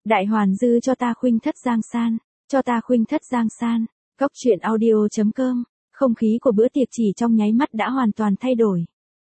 Đại hoàn dư cho ta khuynh thất giang san, cho ta khuynh thất giang san. Góc truyện audio.com. Không khí của bữa tiệc chỉ trong nháy mắt đã hoàn toàn thay đổi.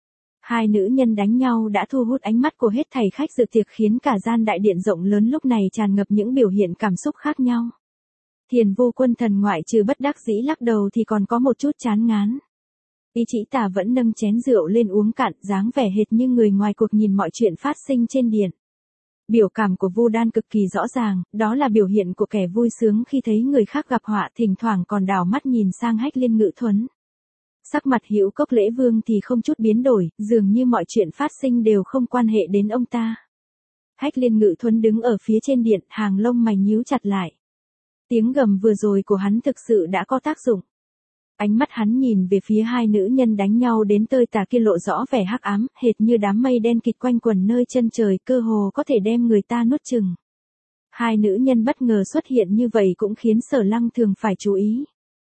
Hai nữ nhân đánh nhau đã thu hút ánh mắt của hết thảy khách dự tiệc, khiến cả gian đại điện rộng lớn lúc này tràn ngập những biểu hiện cảm xúc khác nhau. Thiền Vô Quân Thần ngoại trừ bất đắc dĩ lắc đầu thì còn có một chút chán ngán. Ý Chỉ Tà vẫn nâng chén rượu lên uống cạn, dáng vẻ hệt như người ngoài cuộc nhìn mọi chuyện phát sinh trên điện. Biểu cảm của Vu Đan cực kỳ rõ ràng, đó là biểu hiện của kẻ vui sướng khi thấy người khác gặp họa, thỉnh thoảng còn đảo mắt nhìn sang Hách Liên Ngự Thuấn. Sắc mặt Hữu Cốc Lễ Vương thì không chút biến đổi, dường như mọi chuyện phát sinh đều không quan hệ đến ông ta. Hách Liên Ngự Thuấn đứng ở phía trên điện, hàng lông mày nhíu chặt lại. Tiếng gầm vừa rồi của hắn thực sự đã có tác dụng. Ánh mắt hắn nhìn về phía hai nữ nhân đánh nhau đến tơi tả kia lộ rõ vẻ hắc ám, hệt như đám mây đen kịt quanh quẩn nơi chân trời, cơ hồ có thể đem người ta nuốt chửng. Hai nữ nhân bất ngờ xuất hiện như vậy cũng khiến Sở Lăng Thường phải chú ý.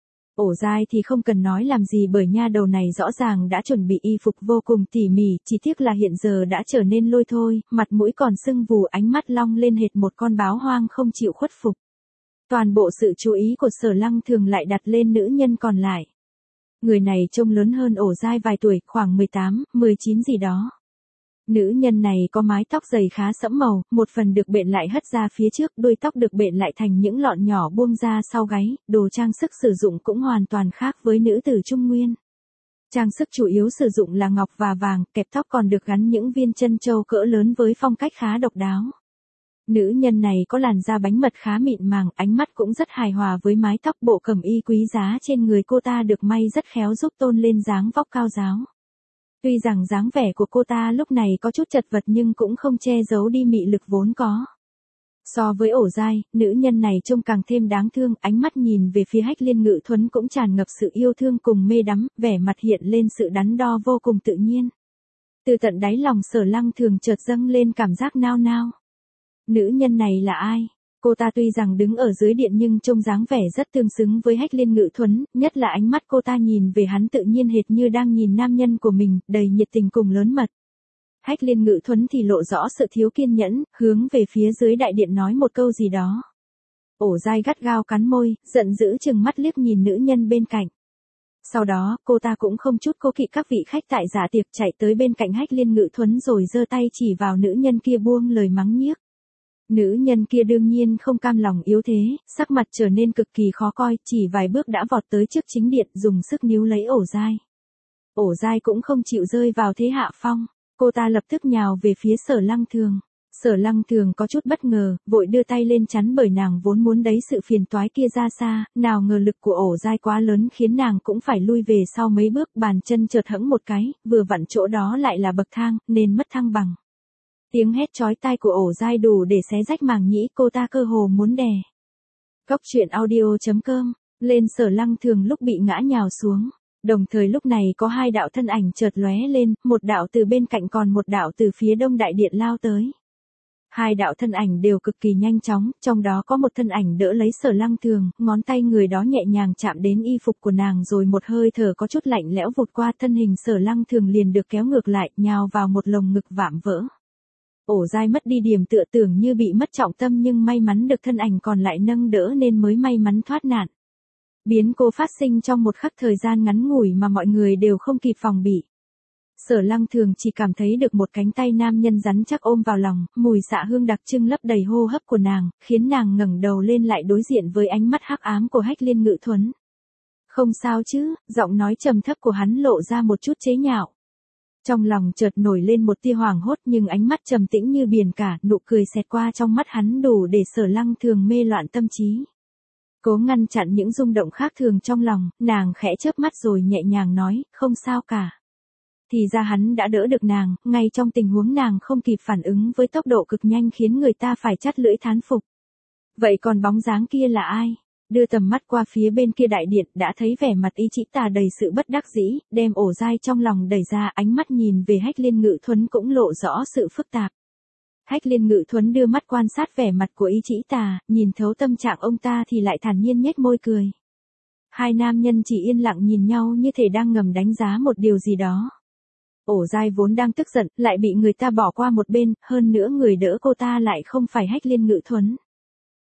Ổ Dai thì không cần nói làm gì, bởi nha đầu này rõ ràng đã chuẩn bị y phục vô cùng tỉ mỉ, chỉ tiếc là hiện giờ đã trở nên lôi thôi, mặt mũi còn sưng vù, ánh mắt long lên hệt một con báo hoang không chịu khuất phục. Toàn bộ sự chú ý của Sở Lăng Thường lại đặt lên nữ nhân còn lại. Người này trông lớn hơn Ổ Dai vài tuổi, khoảng 18, 19 gì đó. Nữ nhân này có mái tóc dày khá sẫm màu, một phần được bện lại hất ra phía trước, đuôi tóc được bện lại thành những lọn nhỏ buông ra sau gáy, đồ trang sức sử dụng cũng hoàn toàn khác với nữ tử Trung Nguyên. Trang sức chủ yếu sử dụng là ngọc và vàng, kẹp tóc còn được gắn những viên chân châu cỡ lớn với phong cách khá độc đáo. Nữ nhân này có làn da bánh mật khá mịn màng, ánh mắt cũng rất hài hòa với mái tóc, bộ cẩm y quý giá trên người cô ta được may rất khéo giúp tôn lên dáng vóc cao ráo. Tuy rằng dáng vẻ của cô ta lúc này có chút chật vật nhưng cũng không che giấu đi mị lực vốn có. So với Ổ Dai, nữ nhân này trông càng thêm đáng thương, ánh mắt nhìn về phía Hách Liên Ngự Thuấn cũng tràn ngập sự yêu thương cùng mê đắm, vẻ mặt hiện lên sự đắn đo vô cùng tự nhiên. Từ tận đáy lòng Sở Lăng Thường chợt dâng lên cảm giác nao nao. Nữ nhân này là ai? Cô ta tuy rằng đứng ở dưới điện nhưng trông dáng vẻ rất tương xứng với Hách Liên Ngự Thuấn, nhất là ánh mắt cô ta nhìn về hắn tự nhiên hệt như đang nhìn nam nhân của mình, đầy nhiệt tình cùng lớn mật. Hách Liên Ngự Thuấn thì lộ rõ sự thiếu kiên nhẫn, hướng về phía dưới đại điện nói một câu gì đó. Ổ Dai gắt gao cắn môi, giận dữ chừng mắt liếc nhìn nữ nhân bên cạnh. Sau đó, cô ta cũng không chút cố kỵ các vị khách tại dạ tiệc, chạy tới bên cạnh Hách Liên Ngự Thuấn rồi giơ tay chỉ vào nữ nhân kia buông lời mắng nhiếc. Nữ nhân kia đương nhiên không cam lòng yếu thế, sắc mặt trở nên cực kỳ khó coi, chỉ vài bước đã vọt tới trước chính điện, dùng sức níu lấy Ổ Dai. Ổ Dai cũng không chịu rơi vào thế hạ phong, cô ta lập tức nhào về phía Sở Lăng Thường. Sở Lăng Thường có chút bất ngờ, vội đưa tay lên chắn bởi nàng vốn muốn đẩy sự phiền toái kia ra xa, nào ngờ lực của Ổ Dai quá lớn khiến nàng cũng phải lui về sau mấy bước, bàn chân chợt hẫng một cái, vừa vặn chỗ đó lại là bậc thang, nên mất thăng bằng. Tiếng hét chói tai của Ổ Dai đủ để xé rách màng nhĩ, cô ta cơ hồ muốn đè. Góc truyện audio.com, lên Sở Lăng Thường lúc bị ngã nhào xuống. Đồng thời lúc này có hai đạo thân ảnh chợt lóe lên, một đạo từ bên cạnh còn một đạo từ phía đông đại điện lao tới. Hai đạo thân ảnh đều cực kỳ nhanh chóng, trong đó có một thân ảnh đỡ lấy Sở Lăng Thường, ngón tay người đó nhẹ nhàng chạm đến y phục của nàng rồi một hơi thở có chút lạnh lẽo vụt qua thân hình Sở Lăng Thường liền được kéo ngược lại, nhào vào một lồng ngực vạm vỡ. Ổ Dai mất đi điểm tựa, tưởng như bị mất trọng tâm nhưng may mắn được thân ảnh còn lại nâng đỡ nên mới may mắn thoát nạn. Biến cố phát sinh trong một khắc thời gian ngắn ngủi mà mọi người đều không kịp phòng bị. Sở Lăng Thường chỉ cảm thấy được một cánh tay nam nhân rắn chắc ôm vào lòng, mùi xạ hương đặc trưng lấp đầy hô hấp của nàng, khiến nàng ngẩng đầu lên lại đối diện với ánh mắt hắc ám của Hách Liên Ngự Thuấn. Không sao chứ, giọng nói trầm thấp của hắn lộ ra một chút chế nhạo. Trong lòng chợt nổi lên một tia hoảng hốt nhưng ánh mắt trầm tĩnh như biển cả, nụ cười xẹt qua trong mắt hắn đủ để Sở Lăng Thường mê loạn tâm trí. Cố ngăn chặn những rung động khác thường trong lòng, nàng khẽ chớp mắt rồi nhẹ nhàng nói, không sao cả. Thì ra hắn đã đỡ được nàng, ngay trong tình huống nàng không kịp phản ứng với tốc độ cực nhanh khiến người ta phải chắt lưỡi thán phục. Vậy còn bóng dáng kia là ai? Đưa tầm mắt qua phía bên kia đại điện, đã thấy vẻ mặt Ý Chỉ Tà đầy sự bất đắc dĩ, đem Ổ Dai trong lòng đẩy ra, ánh mắt nhìn về Hách Liên Ngự Thuấn cũng lộ rõ sự phức tạp. Hách Liên Ngự Thuấn đưa mắt quan sát vẻ mặt của Ý Chỉ Tà, nhìn thấu tâm trạng ông ta thì lại thản nhiên nhếch môi cười. Hai nam nhân chỉ yên lặng nhìn nhau như thể đang ngầm đánh giá một điều gì đó. Ổ Dai vốn đang tức giận, lại bị người ta bỏ qua một bên, hơn nữa người đỡ cô ta lại không phải Hách Liên Ngự Thuấn.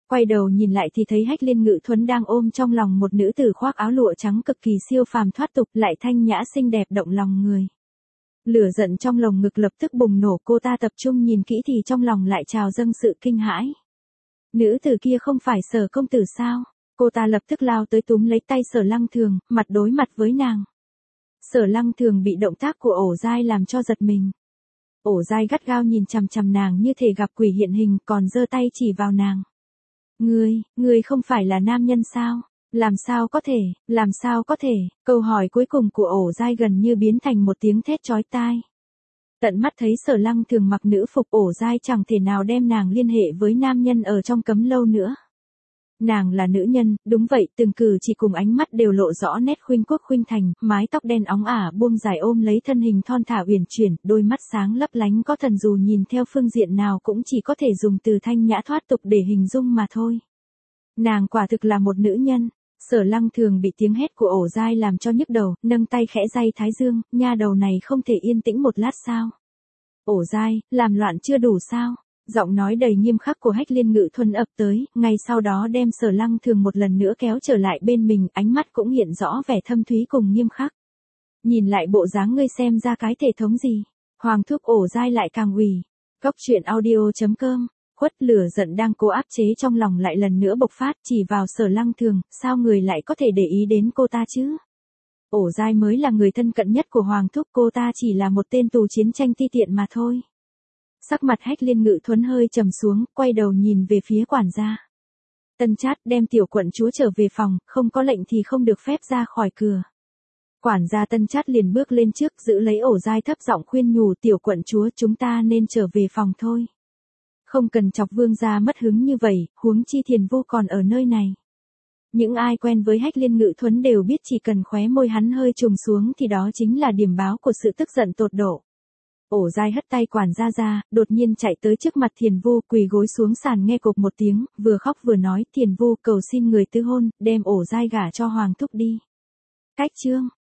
Quay đầu nhìn lại thì thấy Hách Liên Ngự Thuấn đang ôm trong lòng một nữ tử khoác áo lụa trắng cực kỳ siêu phàm thoát tục, lại thanh nhã xinh đẹp động lòng người. Lửa giận trong lồng ngực lập tức bùng nổ, cô ta tập trung nhìn kỹ thì trong lòng lại trào dâng sự kinh hãi. Nữ tử kia không phải Sở công tử sao? Cô ta lập tức lao tới túm lấy tay Sở Lăng Thường, mặt đối mặt với nàng. Sở Lăng Thường bị động tác của Ổ Giai làm cho giật mình. Ổ Giai gắt gao nhìn chằm chằm nàng như thể gặp quỷ hiện hình, còn giơ tay chỉ vào nàng. Ngươi không phải là nam nhân sao? Làm sao có thể? Câu hỏi cuối cùng của Ổ Giai gần như biến thành một tiếng thét chói tai. Tận mắt thấy Sở Lăng Thường mặc nữ phục, Ổ Giai chẳng thể nào đem nàng liên hệ với nam nhân ở trong cấm lâu nữa. Nàng là nữ nhân, đúng vậy, từng cử chỉ cùng ánh mắt đều lộ rõ nét khuynh quốc khuynh thành, mái tóc đen óng ả buông dài ôm lấy thân hình thon thả uyển chuyển, đôi mắt sáng lấp lánh có thần, dù nhìn theo phương diện nào cũng chỉ có thể dùng từ thanh nhã thoát tục để hình dung mà thôi. Nàng quả thực là một nữ nhân. Sở Lăng Thường bị tiếng hét của Ổ Giai làm cho nhức đầu, nâng tay khẽ day thái dương, nha đầu này không thể yên tĩnh một lát sao? Ổ Giai, làm loạn chưa đủ sao? Giọng nói đầy nghiêm khắc của Hách Liên Ngự Thuần ập tới, ngay sau đó đem Sở Lăng Thường một lần nữa kéo trở lại bên mình, ánh mắt cũng hiện rõ vẻ thâm thúy cùng nghiêm khắc. Nhìn lại bộ dáng ngươi xem ra cái thể thống gì? Hoàng thúc. Ổ Giai lại càng ủy. Góc truyện audio.com. Khuất lửa giận đang cố áp chế trong lòng lại lần nữa bộc phát, chỉ vào Sở Lăng Thường, sao người lại có thể để ý đến cô ta chứ? Ổ Giai mới là người thân cận nhất của Hoàng thúc, cô ta chỉ là một tên tù chiến tranh ti tiện mà thôi. Sắc mặt Hách Liên Ngự Thuấn hơi trầm xuống, quay đầu nhìn về phía quản gia. Tân Trát, đem tiểu quận chúa trở về phòng, không có lệnh thì không được phép ra khỏi cửa. Quản gia Tân Trát liền bước lên trước, giữ lấy Ổ Giai thấp giọng khuyên nhủ, tiểu quận chúa, chúng ta nên trở về phòng thôi. Không cần chọc vương gia mất hứng như vậy, huống chi Thiền Vô còn ở nơi này. Những ai quen với Hách Liên Ngự Thuấn đều biết chỉ cần khóe môi hắn hơi trùng xuống thì đó chính là điểm báo của sự tức giận tột độ. Ổ Giai hất tay quản gia ra, đột nhiên chạy tới trước mặt Thiền Vô, quỳ gối xuống sàn nghe cộp một tiếng, vừa khóc vừa nói, Thiền Vô cầu xin người tứ hôn, đem Ổ Giai gả cho Hoàng thúc đi. Cách chương